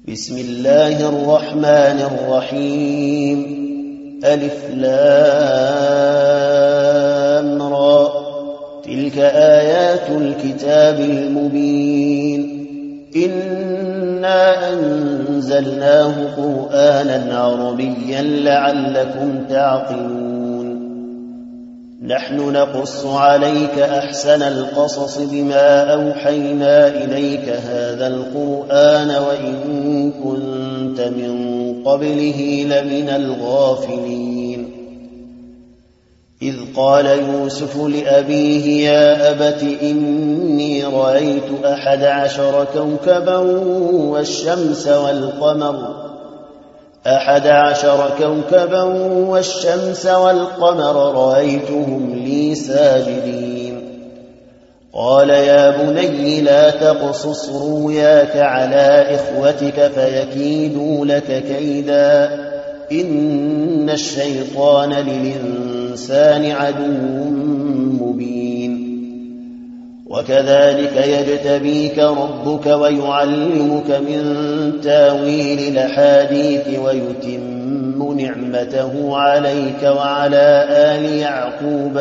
بسم الله الرحمن الرحيم ألف لام را تلك آيات الكتاب المبين إنا أنزلناه قرآنا عربيا لعلكم تعقلون نحن نقص عليك أحسن القصص بما أوحينا إليك هذا القرآن وإن كنت من قبله لمن الغافلين إذ قال يوسف لأبيه يا أبت إني رأيت 11 كوكبا والشمس والقمر رأيتهم لي ساجدين قال يا بني لا تقصص رؤياك على إخوتك فيكيدوا لك كيدا إن الشيطان للإنسان عدو مبين وكذلك يجتبيك ربك ويعلمك من تاويل الأحاديث ويتم نعمته عليك وعلى آل يعقوب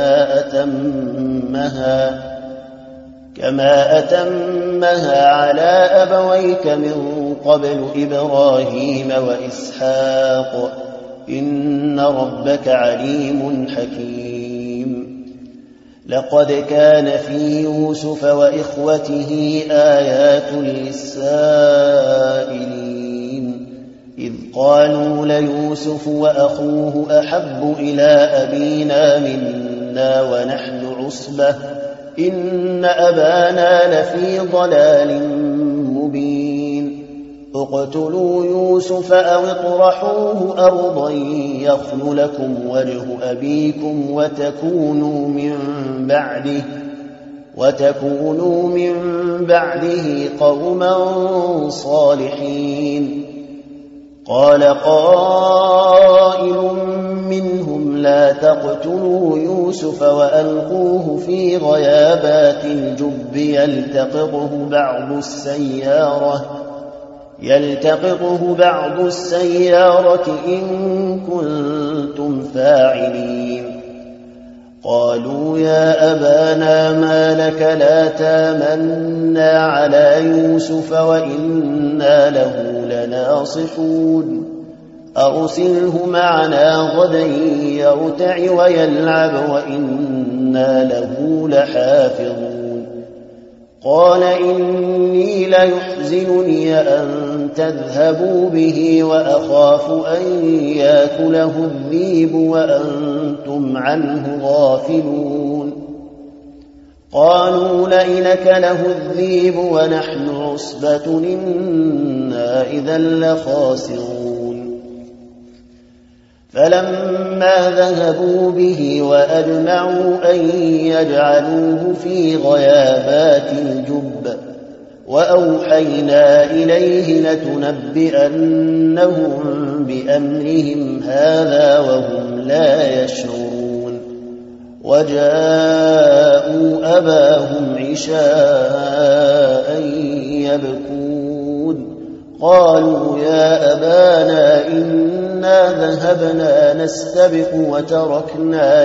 كما أتمها على أبويك من قبل إبراهيم وإسحاق إن ربك عليم حكيم لقد كان في يوسف وإخوته آيات للسائلين إذ قالوا ليوسف وأخوه أحب إلى أبينا منا ونحن عصبة إن أبانا لفي ضلال مبين اقتلوا يوسف أو اطرحوه أرضا يخل لكم وجه أبيكم وتكونوا من بعده قوما صالحين قال قائل منهم لا تقتلوا يوسف وألقوه في غيابات الجب يلتقطه بعض السيارة إن كنتم فاعلين قالوا يا أبانا ما لك لا تامنا على يوسف وإنا له لناصحون أرسله معنا غدا يرتع ويلعب وإنا له لحافظون قال إني ليحزنني أن تذهبوا به وأخاف أن يأكله الذئب وأنتم عنه غافلون قالوا لئن أكله الذئب ونحن عصبة إنا إذا لخاسرون فلما ذهبوا به وأجمعوا أن يجعلوه في غيابات الجب وأوحينا إليه لتنبئنهم بأمرهم هذا وهم لا يشعرون وجاءوا أباهم عشاء يبكون قالوا يا أبانا إنا ذهبنا نستبق وتركنا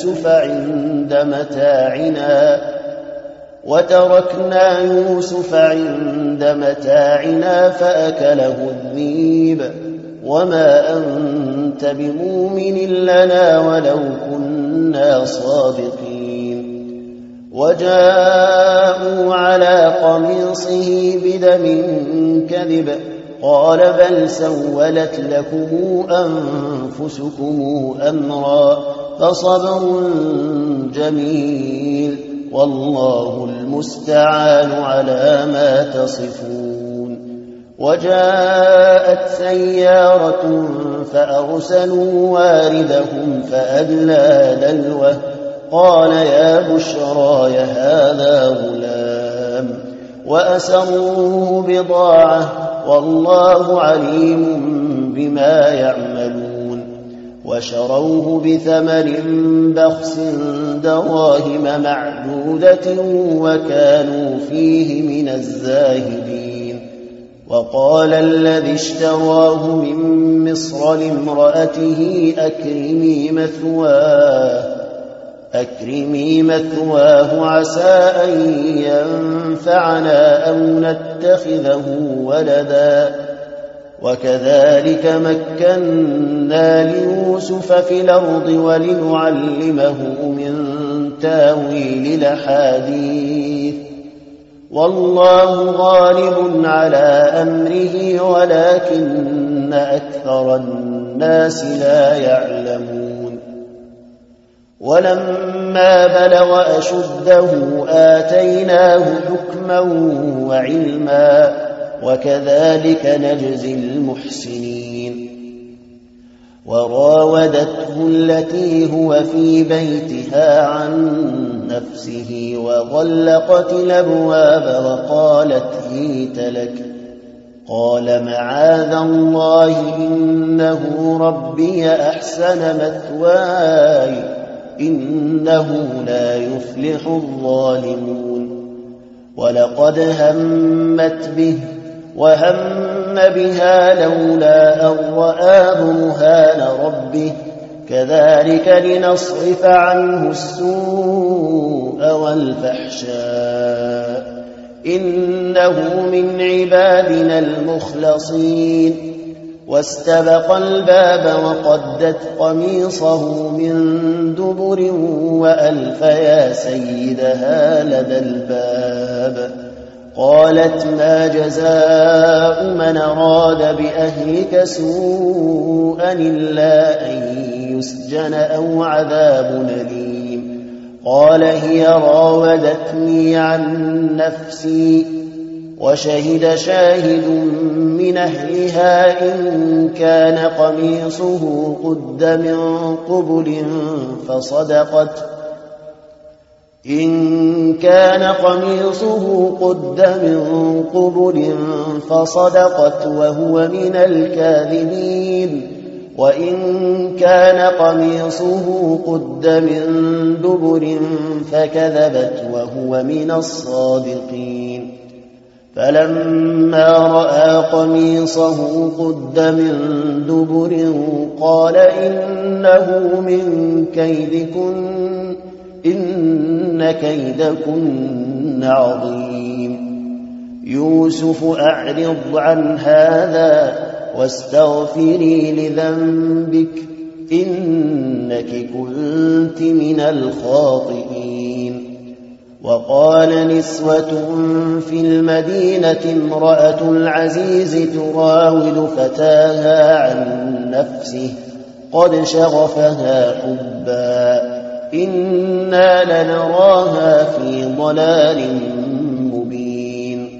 يوسف عند متاعنا فأكله الذئب وما أنت بمؤمن لنا ولو كنا صادقين وجاءوا على قميصه بدم كذب قال بل سولت لكم أنفسكم أمرا فصبر جميل والله المستعان على ما تصفون وجاءت سيارة فأرسلوا واردهم فأدلى دلوه قال يا بشرى هذا غلام وأسروه بضاعة والله عليم بما يعملون وشروه بثمن بخس دراهم معدودة وكانوا فيه من الزاهدين وقال الذي اشتراه من مصر لامرأته أكرمي مثواه عسى أن ينفعنا أو نتخذه ولدا وكذلك مكنا ليوسف في الأرض ولنعلمه من تاويل الأحاديث والله غالب على أمره ولكن أكثر الناس لا يعلمون ولما بلغ أشده آتيناه حكما وعلما وكذلك نجزي المحسنين وراودته التي هو في بيتها عن نفسه وغلقت الأبواب وقالت هيت لك قال معاذ الله إنه ربي أحسن مثواي إنه لا يفلح الظالمون ولقد همت به وهم بها لولا أن رأى برهان ربه كذلك لنصرف عنه السوء والفحشاء إنه من عبادنا المخلصين واستبق الباب وقدت قميصه من دبر وألف يا سيدها لدى الباب قالت ما جزاء من أراد بأهلك سوءا إلا أن يسجن أو عذاب أليم قال هي راودتني عن نفسي وشهد شاهد من أهلها إن كان قميصه قد من قبل فصدقت وهو من الكاذبين وإن كان قميصه قد من دبر فكذبت وهو من الصادقين فلما رأى قميصه قد من دبر قال إنه من كيدكن إن كيدكن عظيم يوسف أعرض عن هذا واستغفري لذنبك إنك كنت من الخاطئين وقال نسوة في المدينة امرأة العزيز تراود فتاها عن نفسه قد شغفها حبا إنا لنراها في ضلال مبين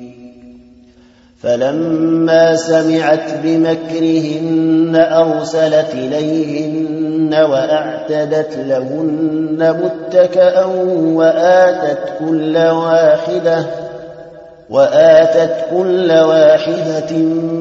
فلما سمعت بمكرهن أرسلت إليهن وأعتدت لهن متكأ وآتت كل واحدة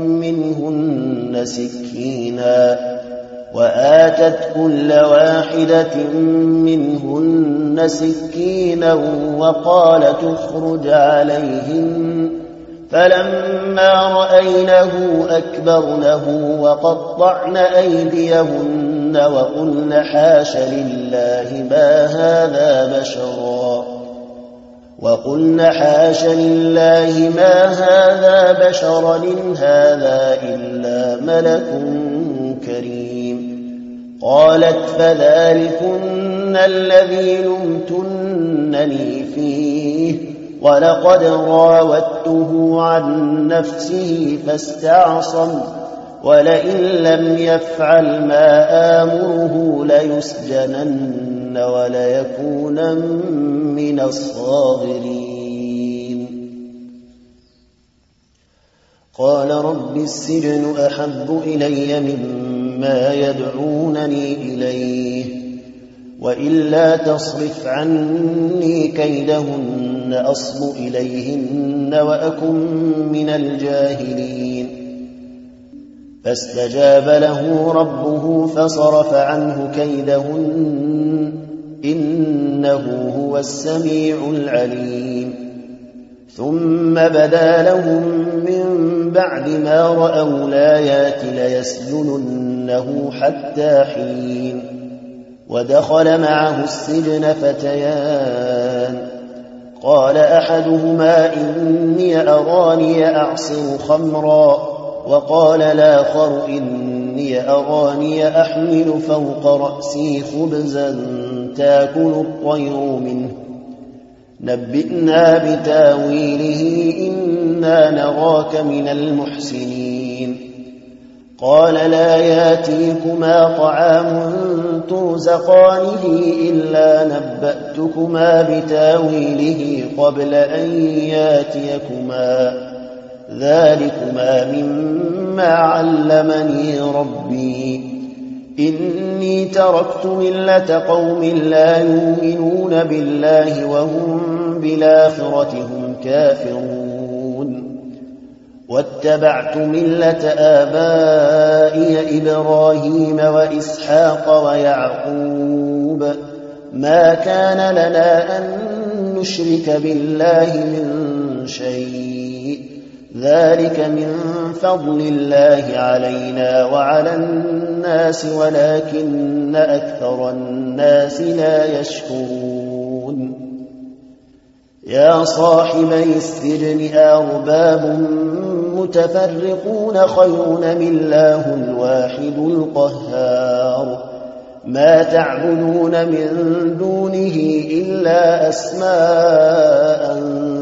منهن سكينا وقالت اخرج عليهن فلما رأينه أكبرنه وقطعن أيديهن وقلن حاش لله ما هذا بشرا إن هذا إلا ملك كريم قالت فذلكن الذي لمتنني فيه ولقد راودته عن نفسه فاستعصم ولئن لم يفعل ما آمره ليسجنن وليكونن من الصاغرين قال رب السجن أحب إلي مما يدعونني إليه وإلا تصرف عني كيدهن أصب إليهن وأكن من الجاهلين فاستجاب له ربه فصرف عنه كيدهن إنه هو السميع العليم ثم بدا لهم من بعد ما رأوا الآيات ليسجننه حتى حين. ودخل معه السجن فتيان قال أحدهما إني أراني أعصر خمرا وقال الآخر إني أراني أحمل فوق رأسي خبزا تأكل الطير منه نبئنا بتاويله إنا نراك من المحسنين. قال لا ياتيكما طعام ترزقانه إلا نبأتكما بتاويله قبل أن ياتيكما ذلكما مما علمني ربي إني تركت ملة قوم لا يؤمنون بالله وهم بالآخرة هم كافرون واتبعت ملة آبائي إبراهيم وإسحاق ويعقوب ما كان لنا أن نشرك بالله من شيء ذلك من فضل الله علينا وعلى الناس ولكن أكثر الناس لا يشكرون. يا صاحبي السجن أرباب متفرقون خير من الله الواحد القهار ما تعبدون من دونه إلا أسماء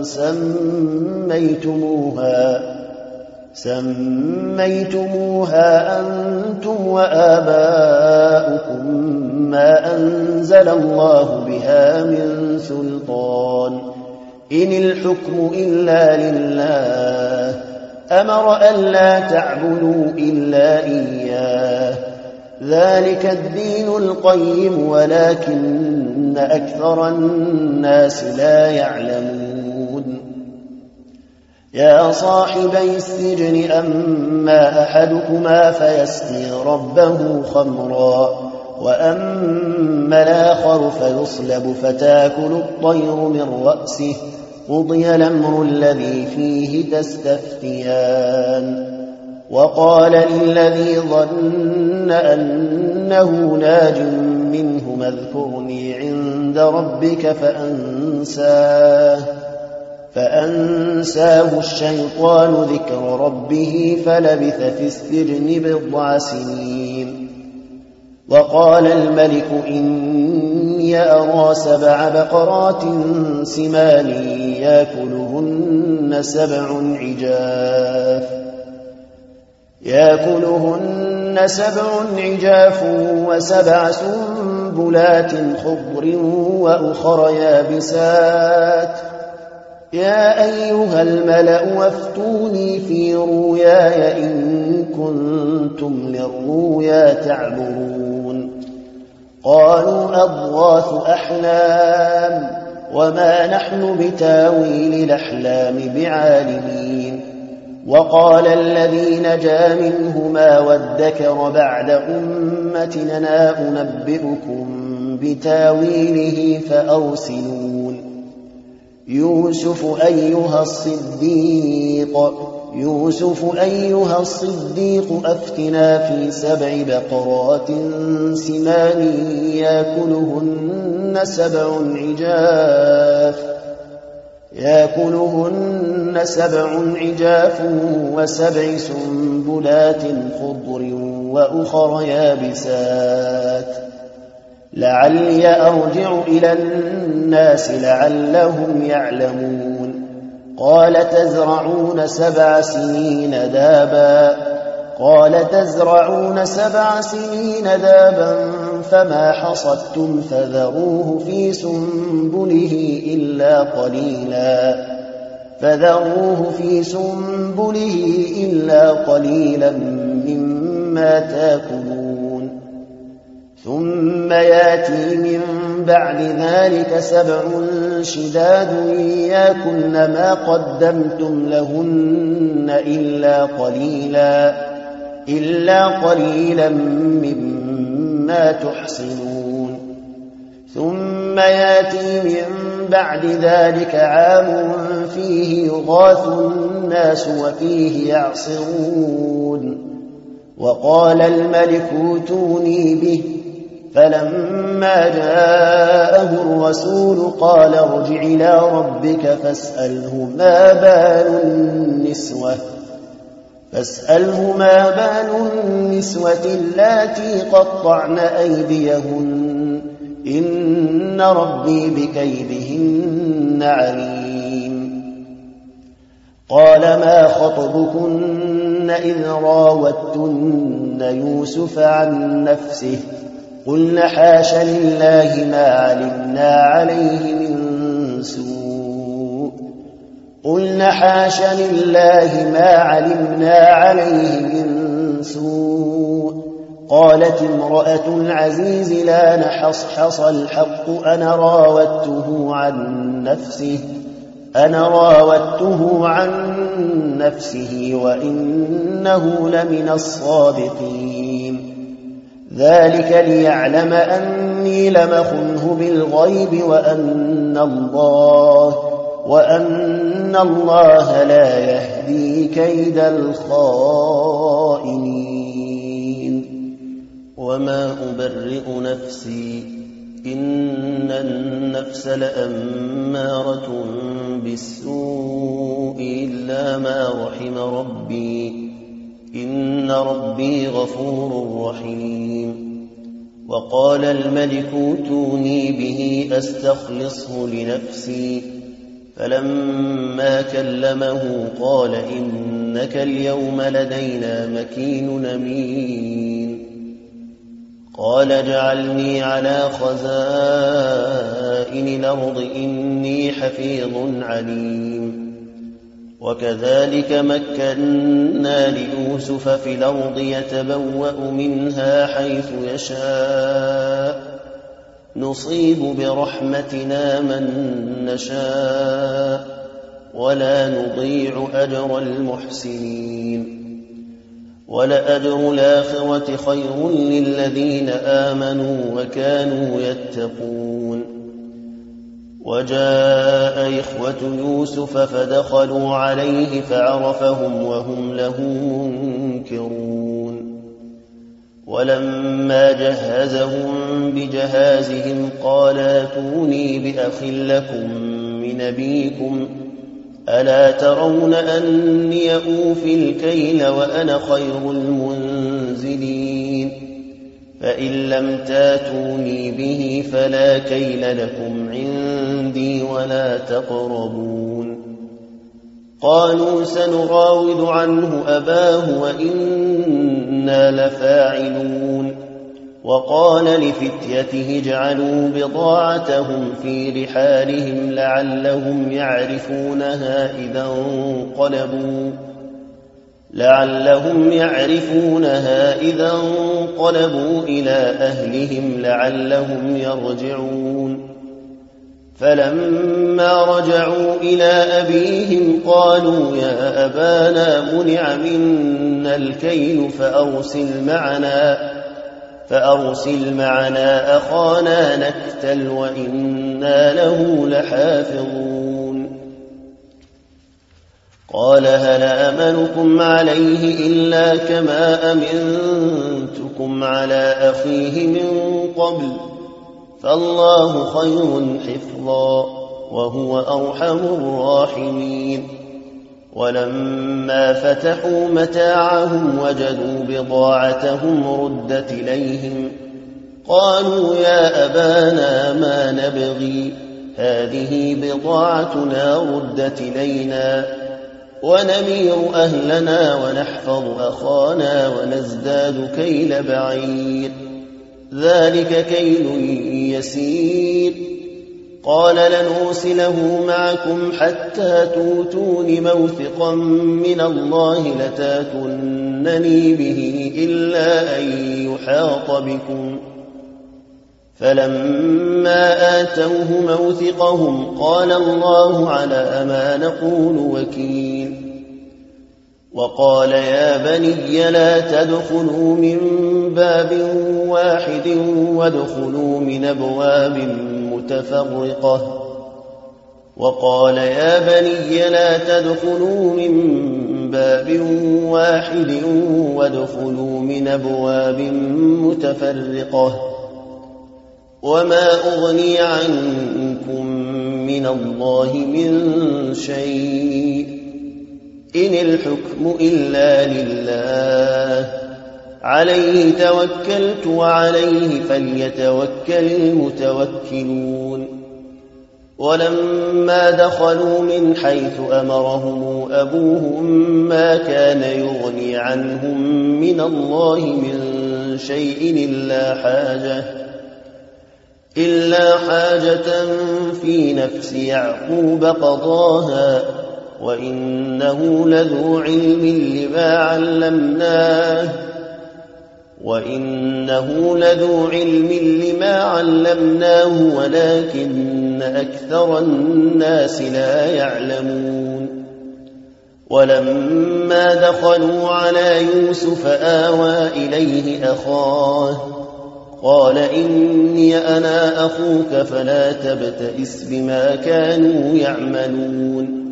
سميتموها أنتم وآباؤكم ما أنزل الله بها من سلطان إن الحكم إلا لله أمر ألا تعبدوا إلا إياه ذلك الدين القيم ولكن أكثر الناس لا يعلمون. يا صاحبي السجن أما أحدكما فيسقي ربه خمرا وأما الآخر فيصلب فتأكل الطير من رأسه قضي الأمر الذي فيه تستفتيان. وقال للذي ظن أنه ناج منه اذكرني عند ربك فأنساه الشيطان ذكر ربه فلبث في السجن بضع سنين. وقال الملك إني أرى 7 بقرات سمان يأكلهن 7 عجاف و7 سنبلات خضر وأخر يابسات. يا أيها الملأ وافتوني في رؤياي إن كنتم للرؤيا تعبرون. قالوا أضغاث أحلام وما نحن بتاويل الأحلام بعالمين. وقال الذي نجا منهما وادكر بعد أمتنا أنبئكم بتاويله فأرسلون. يوسف أيها الصديق أفتنا في 7 بقرات سمان يأكلهن 7 عجاف و7 سنبلات خضر وأخر يابسات لعلي أرجع إلى الناس لعلهم يعلمون. قال تزرعون 7 سنين دابا فما حصدتم فذروه في سنبله إلا قليلا مما تأكلون. ثم ياتي من بعد ذلك 7 شداد يأكلن ما قدمتم لهن إلا قليلا مما تحصنون. ثم ياتي من بعد ذلك عام فيه يغاث الناس وفيه يعصرون وقال الملك اوتوني به فلما جاءه الرسول قال ارجع إلى ربك فاسأله ما بال النسوة اللاتي قطعن أيديهن إن ربي بكيدهن عليم. قال ما خطبكن إذ راوتن يوسف عن نفسه قلن حاش لله ما علمنا عليه من سوء قالت امرأة العزيز لا نحصحص الحق أنا راودته عن نفسه وإنه لمن الصادقين ذلك ليعلم أني لم أخنه بالغيب وأن الله لا يهدي كيد الخائنين. وما أبرئ نفسي إن النفس لأمارة بالسوء إلا ما رحم ربي إن ربي غفور رحيم. وقال الملك اوتوني به أستخلصه لنفسي فلما كلمه قال إنك اليوم لدينا مكين أمين. قال اجعلني على خزائن الأرض إني حفيظ عليم. وكذلك مكنا ليوسف في الأرض يتبوأ منها حيث يشاء نصيب برحمتنا من نشاء ولا نضيع أجر المحسنين. ولأجر الآخرة خير للذين آمنوا وكانوا يتقون. وجاء إخوة يوسف فدخلوا عليه فعرفهم وهم له منكرون. ولما جهزهم بجهازهم قال ائتوني بأخ لكم من أبيكم ألا ترون أني أوفي الكيل وأنا خير المنزلين فإن لم تاتوني به فلا كيل لكم عندي ولا تقربون. قالوا سنراود عنه أباه وإنا لفاعلون. وقال لفتيته اجعلوا بضاعتهم في رحالهم لعلهم يعرفونها إذا انقلبوا إلى أهلهم لعلهم يرجعون. فلما رجعوا إلى أبيهم قالوا يا أبانا منع منا الكيل فأرسل معنا أخانا نكتل وإنا له لحافظون. قال هل أمنكم عليه إلا كما أمنتكم على أخيه من قبل فالله خير حفظا وهو أرحم الراحمين. ولما فتحوا متاعهم وجدوا بضاعتهم ردت إليهم قالوا يا أبانا ما نبغي هذه بضاعتنا ردت إلينا ونمير أهلنا ونحفظ أخانا ونزداد كيل بعير ذلك كيل يسير. قال لنرسله معكم حتى توتون موثقا من الله لتاتونني به إلا أن يحاط بكم. فلما آتوه موثقهم قال الله على ما نقول وكيل. وقال يا بني لا تدخلوا من باب واحد وادخلوا من أبواب متفرقة. وقال يا بني لا تدخلوا من باب واحد وادخلوا من أبواب متفرقة وما أغني عنكم من الله من شيء إن الحكم إلا لله عليه توكلت وعليه فليتوكل المتوكلون. ولما دخلوا من حيث أمرهم أبوهم ما كان يغني عنهم من الله من شيء إلا حاجة في نفس يعقوب قضاها وإنه لذو علم لما علمناه ولكن أكثر الناس لا يعلمون. ولما دخلوا على يوسف آوى إليه أخاه قال إني أنا أخوك فلا تبتئس بما كانوا يعملون.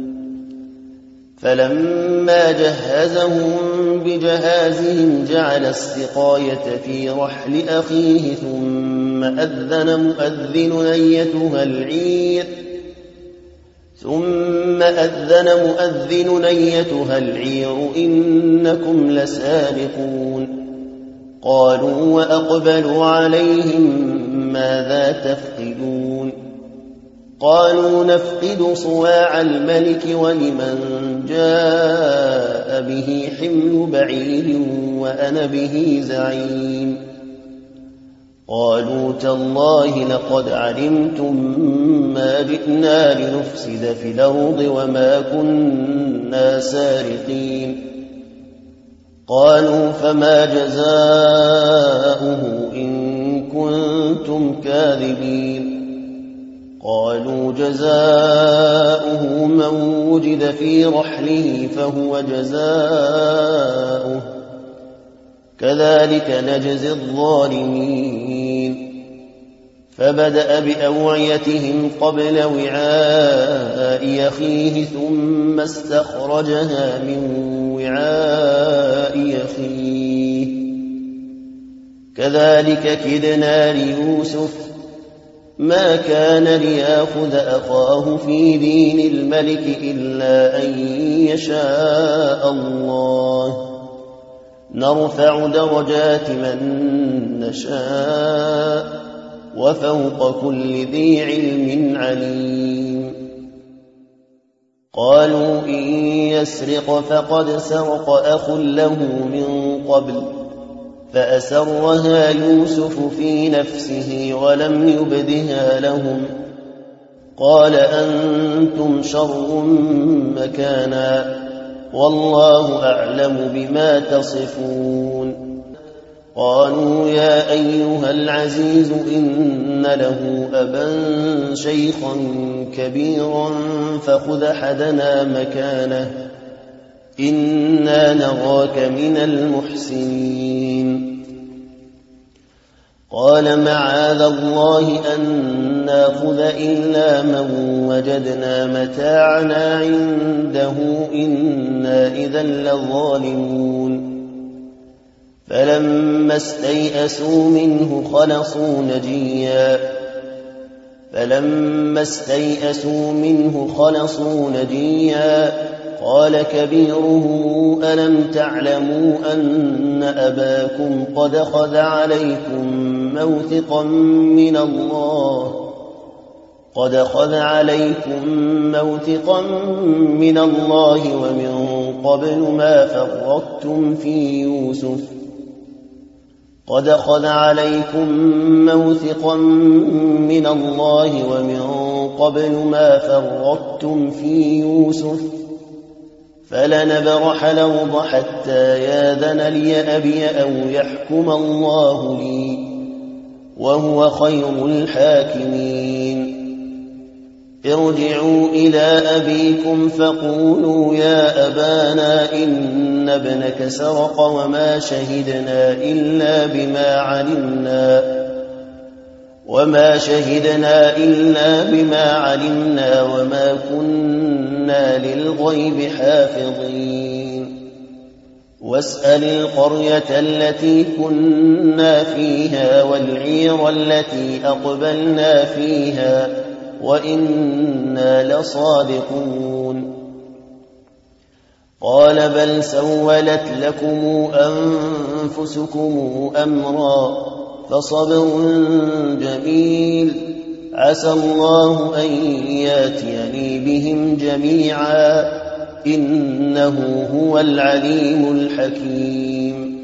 فلما جهزهم بجهازهم جعل السقاية في رحل أخيه ثم أذن مؤذن أيتها العير إنكم لسارقون. قالوا وأقبلوا عليهم ماذا تفقدون؟ قالوا نفقد صواع الملك ولمن جاء به حمل بعير وأنا به زعيم. قالوا تالله لقد علمتم ما جئنا لنفسد في الأرض وما كنا سارقين. قالوا فما جزاؤه إن كنتم كاذبين؟ قالوا جزاؤه من وجد في رحله فهو جزاؤه كذلك نجزي الظالمين. فبدأ بأوعيتهم قبل وعاء أخيه ثم استخرجها من وعاء أخيه كذلك كدنا ليوسف ما كان ليأخذ أخاه في دين الملك إلا أن يشاء الله نرفع درجات من نشاء وفوق كل ذي علم عليم. قالوا إن يسرق فقد سرق أخ له من قبل فأسرها يوسف في نفسه ولم يبدها لهم. قال أنتم شر مكانا والله أعلم بما تصفون. قالوا يا أيها العزيز إن له أبا شيخا كبيرا فخذ أحدنا مكانه إنا نراك من المحسنين. قال معاذ الله أن ناخذ إلا من وجدنا متاعنا عنده إنا إذا لظالمون. فلما استيئسوا منه خلصوا نجيا قال كبيره ألم تعلموا أن أباكم قد أخذ عليكم موثقا من الله ومن قبل ما فرطتم في يوسف فلنبرح الأرض حتى ياذن لي أبي أو يحكم الله لي وهو خير الحاكمين. ارجعوا إلى أبيكم فقولوا يا أبانا إن ابنك سرق وما شهدنا إلا بما علمنا وما كنا للغيب حافظين واسأل القرية التي كنا فيها والعير التي أقبلنا فيها وإنا لصادقون قال بل سولت لكم أنفسكم أمرا فصبر جميل عسى الله أن ياتيني بهم جميعا إنه هو العليم الحكيم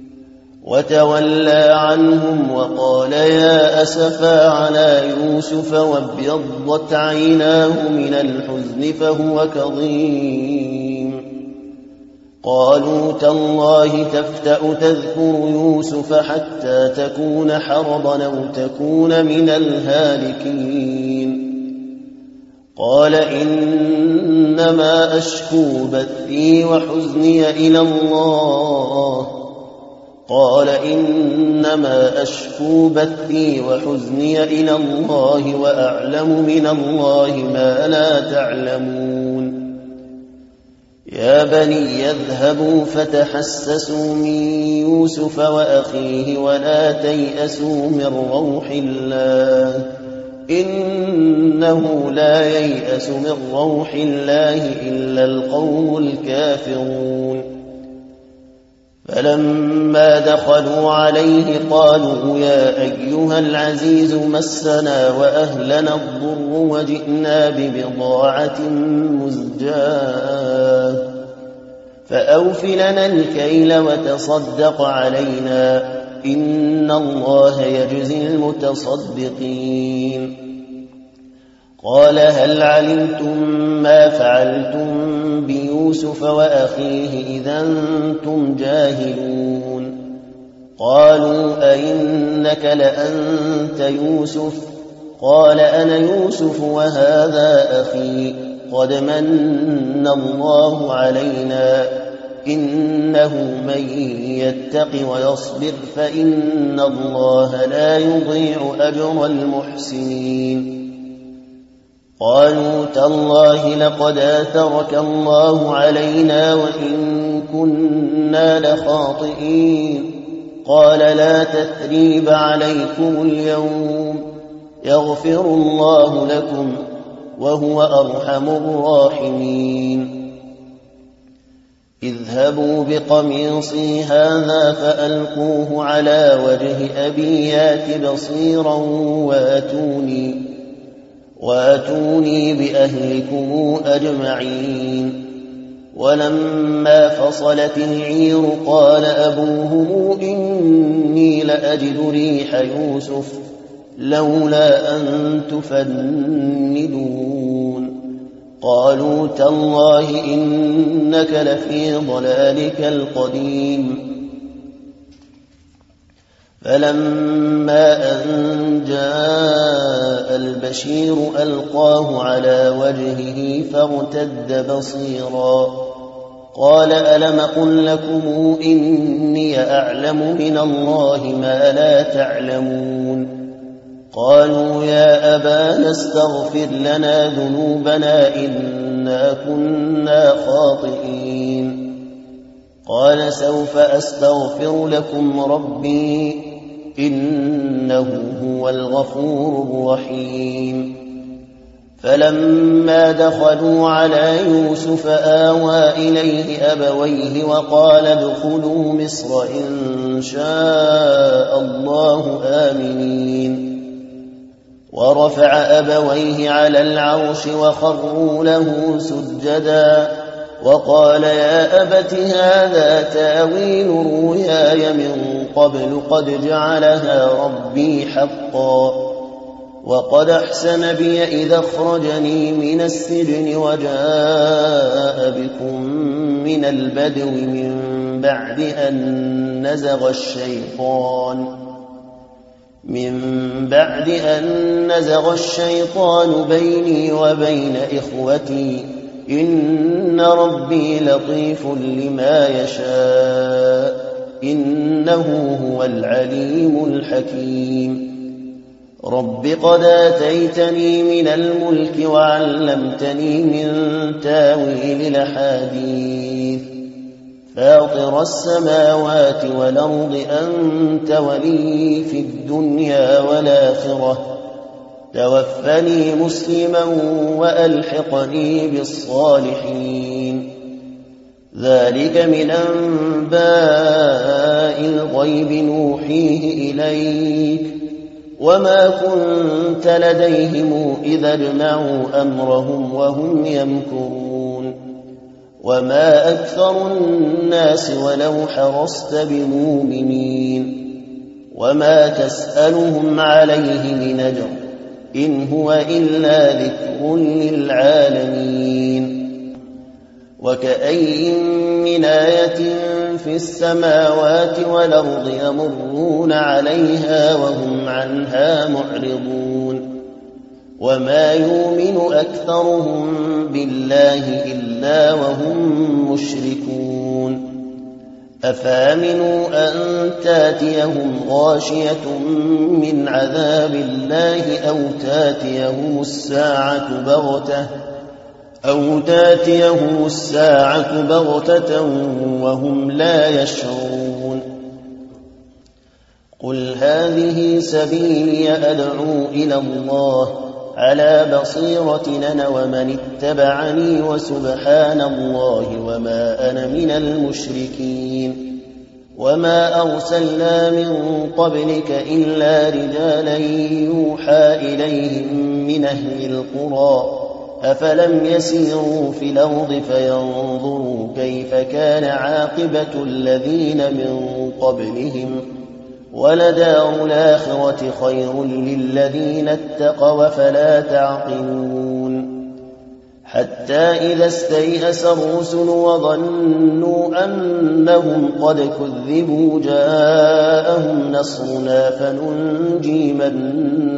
وتولى عنهم وقال يا أسفا على يوسف وابيضت عيناه من الحزن فهو كظيم قالوا تالله تفتأ تذكر يوسف حتى تكون حرضا أو تكون من الهالكين قال إنما أشكو بثي وحزني إلى الله وأعلم من الله ما لا تعلمون يا بني يذهبوا فتحسسوا من يوسف وأخيه ولا تيأسوا من روح الله إنه لا ييأس من روح الله إلا القوم الكافرون فلما دخلوا عليه قالوا يا أيها العزيز مسنا وأهلنا الضر وجئنا ببضاعة مزجاة فأوف لنا الكيل وتصدق علينا إن الله يجزي المتصدقين قال هل علمتم ما فعلتم بيوسف وأخيه إذا أنتم جاهلون قالوا أئنك لأنت يوسف قال أنا يوسف وهذا أخي قد من الله علينا إنه من يتق ويصبر فإن الله لا يضيع أجر المحسنين قالوا تالله لقد آثرك الله علينا وإن كنا لخاطئين قال لا تثريب عليكم اليوم يغفر الله لكم وهو أرحم الراحمين اذهبوا بقميصي هذا فألقوه على وجه أبي يات بصيرا واتوني بأهلكم أجمعين ولما فصلت العير قال أبوهم إني لأجد ريح يوسف لولا أن تفندون قالوا تالله إنك لفي ضلالك القديم فلما أن جاء البشير ألقاه على وجهه فارتد بصيرا قال ألم قل لكم إني أعلم من الله ما لا تعلمون قالوا يا أبانا استغفر لنا ذنوبنا إنا كنا خاطئين قال سوف أستغفر لكم ربي إنه هو الغفور الرحيم فلما دخلوا على يوسف آوى إليه أبويه وقال ادخلوا مصر إن شاء الله آمنين ورفع أبويه على العرش وخروا له سجدا وقال يا أبت هذا تاويل رؤياي من قبل قد جعلها ربي حقا وقد أحسن بي إذا أخرجني من السجن وجاء بكم من البدو من بعد أن نزغ الشيطان بيني وبين إخوتي إن ربي لطيف لما يشاء إنه هو العليم الحكيم رب قد آتيتني من الملك وعلمتني من تاويل الأحاديث فاطر السماوات والأرض أنت ولي في الدنيا والآخرة توفني مسلما وألحقني بالصالحين ذلك من أنباء الغيب نوحيه إليك وما كنت لديهم إذا اجمعوا أمرهم وهم يمكرون وما أكثر الناس ولو حرصت بمؤمنين وما تسألهم عليه من أجر إن هو إلا ذكر للعالمين وكأي من آية في السماوات والأرض يمرون عليها وهم عنها معرضون وما يؤمن أكثرهم بالله إلا وهم مشركون أفامنوا أن تاتيهم غاشية من عذاب الله أو تاتيهم الساعة بغتة وهم لا يشعرون قل هذه سبيلي أدعو إلى الله على بصيرة أنا ومن اتبعني وسبحان الله وما أنا من المشركين وما أرسلنا من قبلك إلا رجالا يوحى إليهم من أهل القرى أفلم يسيروا في الأرض فينظروا كيف كان عاقبة الذين من قبلهم ولدار الآخرة خير للذين اتقوا فلا تعقلون حتى إذا استيأس الرسل وظنوا أنهم قد كذبوا جاءهم نصرنا فننجي من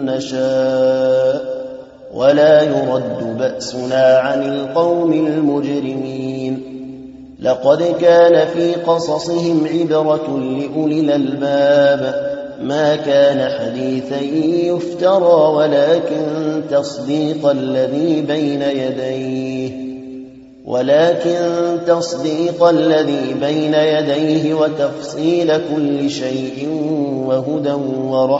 نشاء ولا يرد بأسنا عن القوم المجرمين لقد كان في قصصهم عبرة لأولي الألباب ما كان حديثا يفترى ولكن تصديق الذي بين يديه وتفصيل كل شيء وهدى ورحمة